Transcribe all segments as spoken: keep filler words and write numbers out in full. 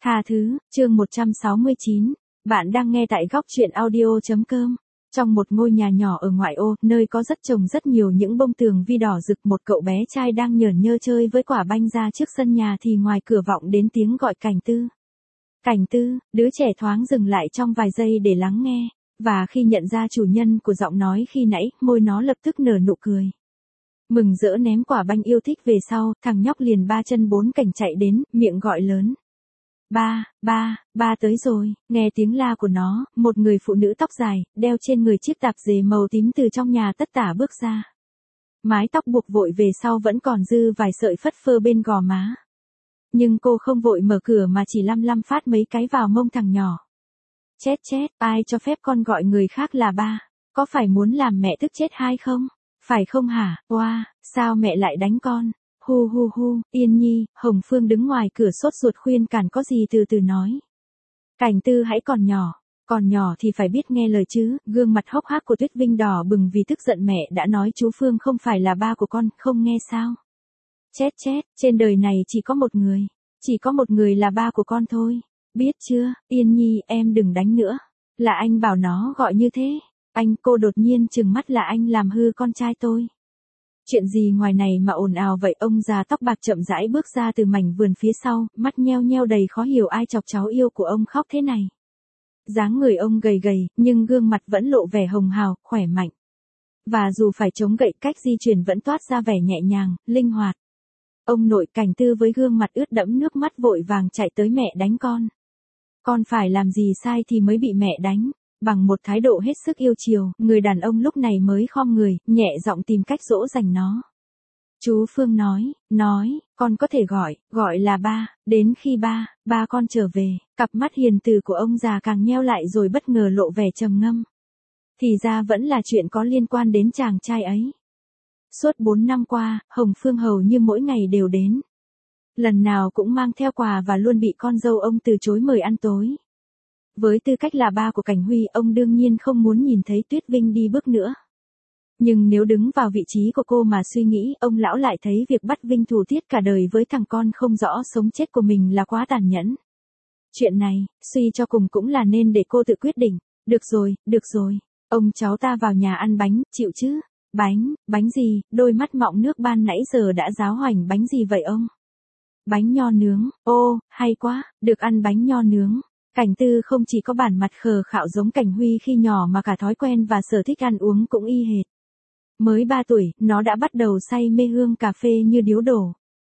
Tha thứ, chương một trăm sáu mươi chín. Bạn đang nghe tại góc truyện audio chấm com. Trong một ngôi nhà nhỏ ở ngoại ô, nơi có rất trồng rất nhiều những bông tường vi đỏ rực, một cậu bé trai đang nhởn nhơ chơi với quả banh ra trước sân nhà thì ngoài cửa vọng đến tiếng gọi Cảnh Tư. Cảnh Tư, đứa trẻ thoáng dừng lại trong vài giây để lắng nghe, và khi nhận ra chủ nhân của giọng nói khi nãy, môi nó lập tức nở nụ cười. Mừng rỡ ném quả banh yêu thích về sau, thằng nhóc liền ba chân bốn cẳng chạy đến, miệng gọi lớn. Ba, ba, ba tới rồi. Nghe tiếng la của nó, một người phụ nữ tóc dài, đeo trên người chiếc tạp dề màu tím từ trong nhà tất tả bước ra. Mái tóc buộc vội về sau vẫn còn dư vài sợi phất phơ bên gò má. Nhưng cô không vội mở cửa mà chỉ lăm lăm phát mấy cái vào mông thằng nhỏ. Chết chết, ai cho phép con gọi người khác là ba? Có phải muốn làm mẹ tức chết hay không? Phải không hả? Oa, wow, sao mẹ lại đánh con? Hu hu hu, Yên Nhi. Hồng Phương đứng ngoài cửa sốt ruột khuyên cản có gì từ từ nói. Cảnh Tư hãy còn nhỏ, còn nhỏ thì phải biết nghe lời chứ. Gương mặt hốc hác của Tuyết Vinh đỏ bừng vì tức giận mẹ đã nói chú Phương không phải là ba của con, không nghe sao? Chết chết, trên đời này chỉ có một người, chỉ có một người là ba của con thôi. Biết chưa, Yên Nhi, em đừng đánh nữa. Là anh bảo nó gọi như thế. Anh, cô đột nhiên trừng mắt, là anh làm hư con trai tôi. Chuyện gì ngoài này mà ồn ào vậy? Ông già tóc bạc chậm rãi bước ra từ mảnh vườn phía sau, mắt nheo nheo đầy khó hiểu, ai chọc cháu yêu của ông khóc thế này. Dáng người ông gầy gầy, nhưng gương mặt vẫn lộ vẻ hồng hào, khỏe mạnh. Và dù phải chống gậy, cách di chuyển vẫn toát ra vẻ nhẹ nhàng, linh hoạt. Ông nội Cảnh Tư với gương mặt ướt đẫm nước mắt vội vàng chạy tới. Mẹ đánh con. Con phải làm gì sai thì mới bị mẹ đánh? Bằng một thái độ hết sức yêu chiều, người đàn ông lúc này mới khom người, nhẹ giọng tìm cách dỗ dành nó. Chú Phương nói, nói, con có thể gọi, gọi là ba, đến khi ba, ba con trở về. Cặp mắt hiền từ của ông già càng nheo lại rồi bất ngờ lộ vẻ trầm ngâm. Thì ra vẫn là chuyện có liên quan đến chàng trai ấy. Suốt bốn năm qua, Hồng Phương hầu như mỗi ngày đều đến. Lần nào cũng mang theo quà và luôn bị con dâu ông từ chối mời ăn tối. Với tư cách là ba của Cảnh Huy, ông đương nhiên không muốn nhìn thấy Tuyết Vinh đi bước nữa. Nhưng nếu đứng vào vị trí của cô mà suy nghĩ, ông lão lại thấy việc bắt Vinh thủ tiết cả đời với thằng con không rõ sống chết của mình là quá tàn nhẫn. Chuyện này, suy cho cùng cũng là nên để cô tự quyết định. Được rồi, được rồi. Ông cháu ta vào nhà ăn bánh, chịu chứ? Bánh, bánh gì? Đôi mắt mọng nước ban nãy giờ đã giáo hoành. Bánh gì vậy ông? Bánh nho nướng. Ô, hay quá, được ăn bánh nho nướng. Cảnh Tư không chỉ có bản mặt khờ khạo giống Cảnh Huy khi nhỏ mà cả thói quen và sở thích ăn uống cũng y hệt. Mới ba tuổi, nó đã bắt đầu say mê hương cà phê như điếu đổ.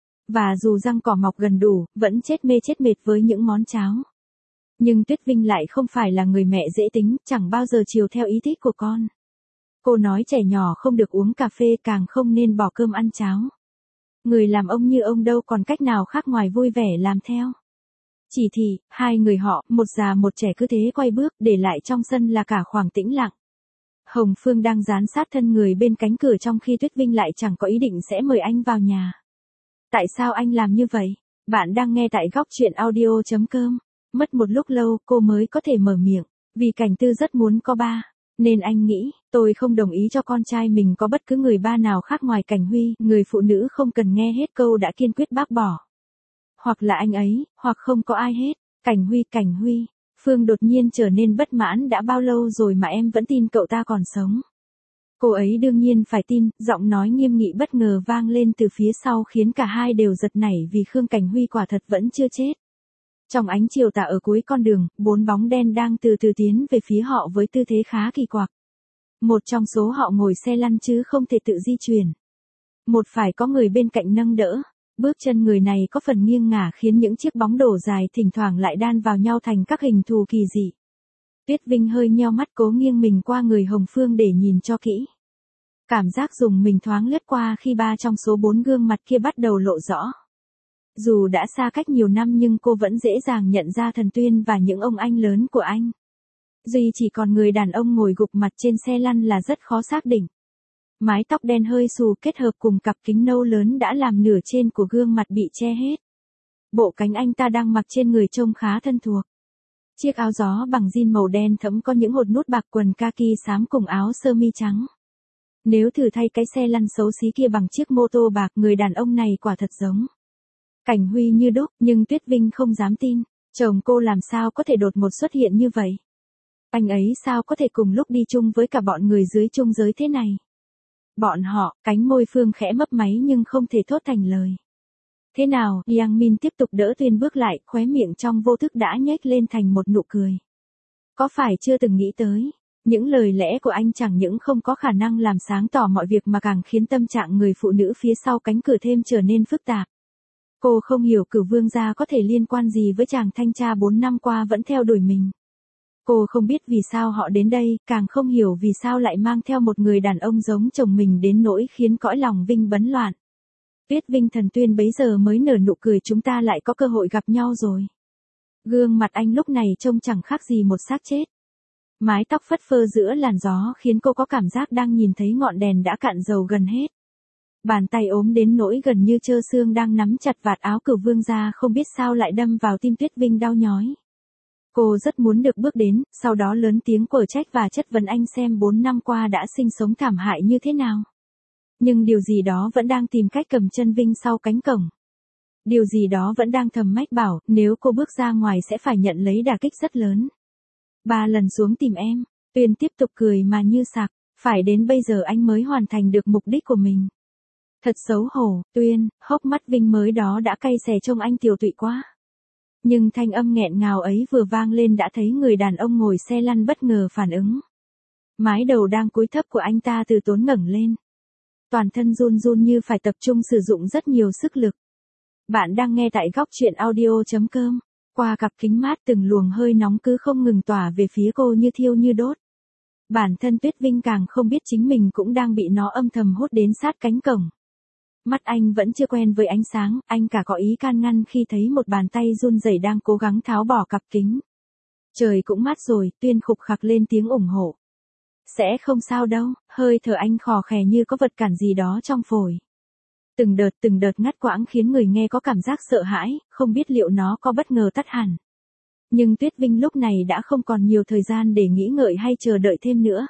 Và dù răng cỏ mọc gần đủ, vẫn chết mê chết mệt với những món cháo. Nhưng Tuyết Vinh lại không phải là người mẹ dễ tính, chẳng bao giờ chiều theo ý thích của con. Cô nói trẻ nhỏ không được uống cà phê, càng không nên bỏ cơm ăn cháo. Người làm ông như ông đâu còn cách nào khác ngoài vui vẻ làm theo. Chỉ thì, hai người họ, một già một trẻ cứ thế quay bước, để lại trong sân là cả khoảng tĩnh lặng. Hồng Phương đang dán sát thân người bên cánh cửa trong khi Tuyết Vinh lại chẳng có ý định sẽ mời anh vào nhà. Tại sao anh làm như vậy? Bạn đang nghe tại góc truyện audio chấm com. Mất một lúc lâu, cô mới có thể mở miệng. Vì Cảnh Tư rất muốn có ba. Nên anh nghĩ, tôi không đồng ý cho con trai mình có bất cứ người ba nào khác ngoài Cảnh Huy. Người phụ nữ không cần nghe hết câu đã kiên quyết bác bỏ. Hoặc là anh ấy, hoặc không có ai hết. Cảnh Huy, Cảnh Huy. Phương đột nhiên trở nên bất mãn. Đã bao lâu rồi mà em vẫn tin cậu ta còn sống? Cô ấy đương nhiên phải tin. Giọng nói nghiêm nghị bất ngờ vang lên từ phía sau khiến cả hai đều giật nảy vì Khương Cảnh Huy quả thật vẫn chưa chết. Trong ánh chiều tà ở cuối con đường, bốn bóng đen đang từ từ tiến về phía họ với tư thế khá kỳ quặc. Một trong số họ ngồi xe lăn chứ không thể tự di chuyển. Một phải có người bên cạnh nâng đỡ. Bước chân người này có phần nghiêng ngả khiến những chiếc bóng đổ dài thỉnh thoảng lại đan vào nhau thành các hình thù kỳ dị. Tuyết Vinh hơi nheo mắt cố nghiêng mình qua người Hồng Phương để nhìn cho kỹ. Cảm giác dùng mình thoáng lướt qua khi ba trong số bốn gương mặt kia bắt đầu lộ rõ. Dù đã xa cách nhiều năm nhưng cô vẫn dễ dàng nhận ra Thần Tuyên và những ông anh lớn của anh. Duy chỉ còn người đàn ông ngồi gục mặt trên xe lăn là rất khó xác định. Mái tóc đen hơi xù kết hợp cùng cặp kính nâu lớn đã làm nửa trên của gương mặt bị che hết. Bộ cánh anh ta đang mặc trên người trông khá thân thuộc. Chiếc áo gió bằng jean màu đen thẫm có những hột nút bạc, quần kaki xám cùng áo sơ mi trắng. Nếu thử thay cái xe lăn xấu xí kia bằng chiếc mô tô bạc, người đàn ông này quả thật giống Cảnh Huy như đúc, nhưng Tuyết Vinh không dám tin. Chồng cô làm sao có thể đột ngột xuất hiện như vậy? Anh ấy sao có thể cùng lúc đi chung với cả bọn người dưới chung giới thế này? Bọn họ, cánh môi Phương khẽ mấp máy nhưng không thể thốt thành lời. Thế nào, Yang Min tiếp tục đỡ Tuyên bước lại, khóe miệng trong vô thức đã nhếch lên thành một nụ cười. Có phải chưa từng nghĩ tới, những lời lẽ của anh chẳng những không có khả năng làm sáng tỏ mọi việc mà càng khiến tâm trạng người phụ nữ phía sau cánh cửa thêm trở nên phức tạp. Cô không hiểu Cửu Vương gia có thể liên quan gì với chàng thanh tra bốn năm qua vẫn theo đuổi mình. Cô không biết vì sao họ đến đây, càng không hiểu vì sao lại mang theo một người đàn ông giống chồng mình đến nỗi khiến cõi lòng Vinh bấn loạn. Tuyết Vinh Thần Tuyên bấy giờ mới nở nụ cười, chúng ta lại có cơ hội gặp nhau rồi. Gương mặt anh lúc này trông chẳng khác gì một xác chết. Mái tóc phất phơ giữa làn gió khiến cô có cảm giác đang nhìn thấy ngọn đèn đã cạn dầu gần hết. Bàn tay ốm đến nỗi gần như trơ xương đang nắm chặt vạt áo Cửu Vương gia không biết sao lại đâm vào tim Tuyết Vinh đau nhói. Cô rất muốn được bước đến, sau đó lớn tiếng quở trách và chất vấn anh xem bốn năm qua đã sinh sống thảm hại như thế nào. Nhưng điều gì đó vẫn đang tìm cách cầm chân Vinh sau cánh cổng. Điều gì đó vẫn đang thầm mách bảo, nếu cô bước ra ngoài sẽ phải nhận lấy đả kích rất lớn. Ba lần xuống tìm em, Tuyên tiếp tục cười mà như sặc, phải đến bây giờ anh mới hoàn thành được mục đích của mình. Thật xấu hổ, Tuyên, hốc mắt Vinh mới đó đã cay xè trông anh tiều tụy quá. Nhưng thanh âm nghẹn ngào ấy vừa vang lên đã thấy người đàn ông ngồi xe lăn bất ngờ phản ứng. Mái đầu đang cúi thấp của anh ta từ tốn ngẩng lên. Toàn thân run run như phải tập trung sử dụng rất nhiều sức lực. Bạn đang nghe tại góc truyện audio chấm com. Qua cặp kính mát từng luồng hơi nóng cứ không ngừng tỏa về phía cô như thiêu như đốt. Bản thân Tuyết Vinh càng không biết chính mình cũng đang bị nó âm thầm hút đến sát cánh cổng. Mắt anh vẫn chưa quen với ánh sáng, anh cả có ý can ngăn khi thấy một bàn tay run rẩy đang cố gắng tháo bỏ cặp kính. Trời cũng mát rồi, Tuyên khục khặc lên tiếng ủng hộ. Sẽ không sao đâu, hơi thở anh khò khè như có vật cản gì đó trong phổi. Từng đợt từng đợt ngắt quãng khiến người nghe có cảm giác sợ hãi, không biết liệu nó có bất ngờ tắt hẳn. Nhưng Tuyết Vinh lúc này đã không còn nhiều thời gian để nghĩ ngợi hay chờ đợi thêm nữa.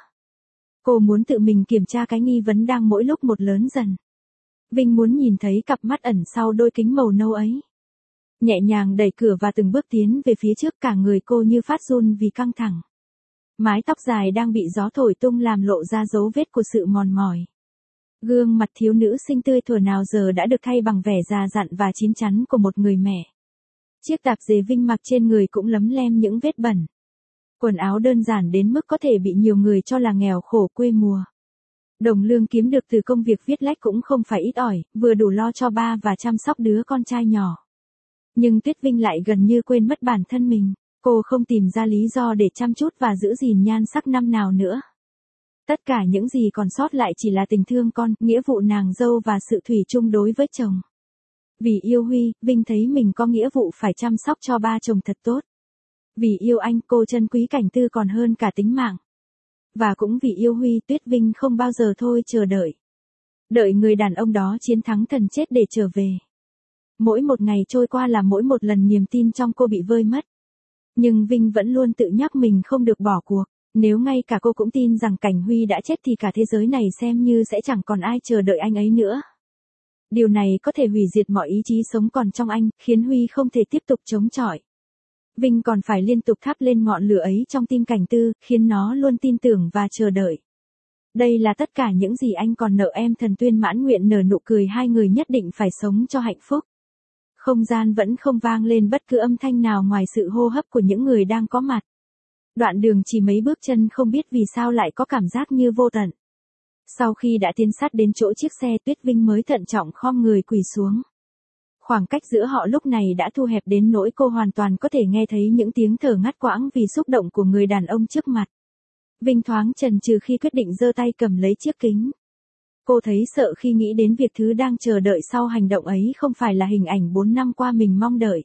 Cô muốn tự mình kiểm tra cái nghi vấn đang mỗi lúc một lớn dần. Vinh muốn nhìn thấy cặp mắt ẩn sau đôi kính màu nâu ấy. Nhẹ nhàng đẩy cửa và từng bước tiến về phía trước, cả người cô như phát run vì căng thẳng. Mái tóc dài đang bị gió thổi tung làm lộ ra dấu vết của sự mòn mỏi. Gương mặt thiếu nữ xinh tươi thuở nào giờ đã được thay bằng vẻ già dặn và chín chắn của một người mẹ. Chiếc tạp dề Vinh mặc trên người cũng lấm lem những vết bẩn. Quần áo đơn giản đến mức có thể bị nhiều người cho là nghèo khổ quê mùa. Đồng lương kiếm được từ công việc viết lách cũng không phải ít ỏi, vừa đủ lo cho ba và chăm sóc đứa con trai nhỏ. Nhưng Tuyết Vinh lại gần như quên mất bản thân mình, cô không tìm ra lý do để chăm chút và giữ gìn nhan sắc năm nào nữa. Tất cả những gì còn sót lại chỉ là tình thương con, nghĩa vụ nàng dâu và sự thủy chung đối với chồng. Vì yêu Huy, Vinh thấy mình có nghĩa vụ phải chăm sóc cho ba chồng thật tốt. Vì yêu anh, cô trân quý Cảnh Tư còn hơn cả tính mạng. Và cũng vì yêu Huy, Tuyết Vinh không bao giờ thôi chờ đợi. Đợi người đàn ông đó chiến thắng thần chết để trở về. Mỗi một ngày trôi qua là mỗi một lần niềm tin trong cô bị vơi mất. Nhưng Vinh vẫn luôn tự nhắc mình không được bỏ cuộc. Nếu ngay cả cô cũng tin rằng Cảnh Huy đã chết thì cả thế giới này xem như sẽ chẳng còn ai chờ đợi anh ấy nữa. Điều này có thể hủy diệt mọi ý chí sống còn trong anh, khiến Huy không thể tiếp tục chống chọi. Vinh còn phải liên tục thắp lên ngọn lửa ấy trong tim Cảnh Tư, khiến nó luôn tin tưởng và chờ đợi. Đây là tất cả những gì anh còn nợ em. Thần Tuyên mãn nguyện nở nụ cười, hai người nhất định phải sống cho hạnh phúc. Không gian vẫn không vang lên bất cứ âm thanh nào ngoài sự hô hấp của những người đang có mặt. Đoạn đường chỉ mấy bước chân không biết vì sao lại có cảm giác như vô tận. Sau khi đã tiến sát đến chỗ chiếc xe, Tuyết Vinh mới thận trọng khom người quỳ xuống. Khoảng cách giữa họ lúc này đã thu hẹp đến nỗi cô hoàn toàn có thể nghe thấy những tiếng thở ngắt quãng vì xúc động của người đàn ông trước mặt. Vinh thoáng chần chừ khi quyết định giơ tay cầm lấy chiếc kính. Cô thấy sợ khi nghĩ đến việc thứ đang chờ đợi sau hành động ấy không phải là hình ảnh bốn năm qua mình mong đợi.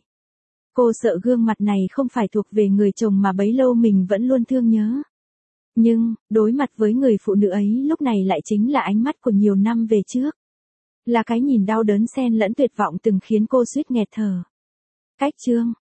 Cô sợ gương mặt này không phải thuộc về người chồng mà bấy lâu mình vẫn luôn thương nhớ. Nhưng, đối mặt với người phụ nữ ấy lúc này lại chính là ánh mắt của nhiều năm về trước. Là cái nhìn đau đớn xen lẫn tuyệt vọng từng khiến cô suýt nghẹt thở. Cách chương,